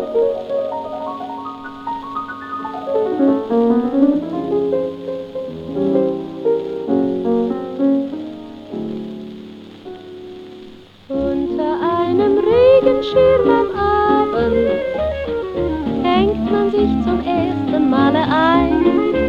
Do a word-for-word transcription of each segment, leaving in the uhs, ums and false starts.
Unter einem Regenschirm am Abend hängt man sich zum ersten Male ein.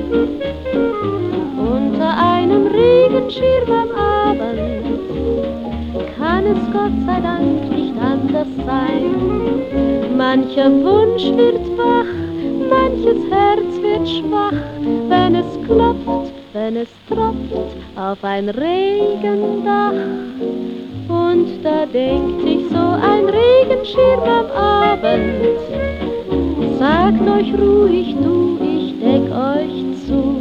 Unter einem Regenschirm am Abend kann es Gott sei Dank nicht anders sein. Mancher Wunsch wird wach, manches Herz wird schwach, wenn es klopft, wenn es tropft auf ein Regendach. Und da denkt sich so ein Regenschirm am Abend: sagt euch ruhig, du, ich deck euch zu.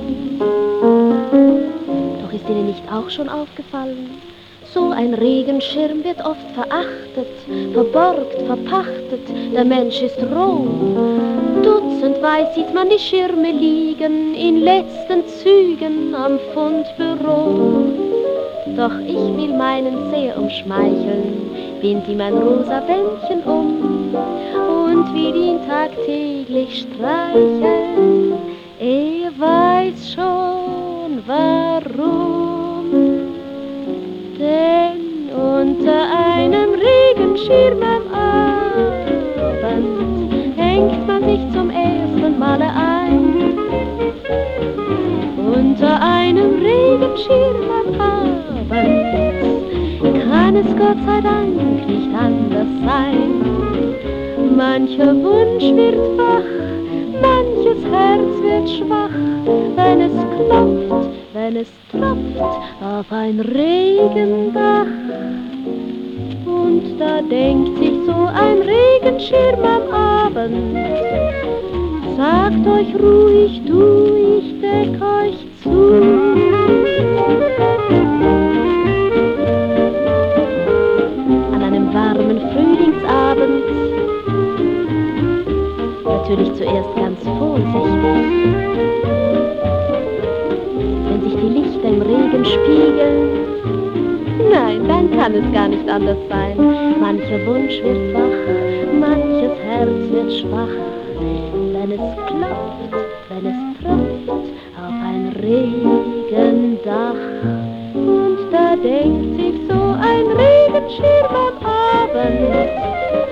Doch ist Ihnen nicht auch schon aufgefallen, so ein Regenschirm wird oft verachtet, verborgt, verpachtet, der Mensch ist roh. Dutzendweise sieht man die Schirme liegen, in letzten Zügen am Fundbüro. Doch ich will meinen sehr umschmeicheln, bind ihm ein rosa Bändchen um und will ihn tagtäglich streicheln. Er weiß schon warum, denn unter einem Regenschirm am Abend hängt man sich zum ersten Male ein. Unter einem Regenschirm am Abend kann es Gott sei Dank nicht anders sein. Mancher Wunsch wird wach, manches Herz wird schwach, wenn es klopft, wenn es tropft auf ein Regendach. Und da denkt sich so ein Regenschirm am Abend: sagt euch ruhig, du, ich deck euch zu. An einem warmen Frühlingsabend, natürlich zuerst ganz vorsichtig, wenn sich die Lichter im Regen spiegeln, nein, dann kann es gar nicht anders sein. Mancher Wunsch wird wach, manches Herz wird schwach, wenn es klopft, wenn es tropft auf ein Regendach. Und da denkt sich so ein Regenschirm am Abend: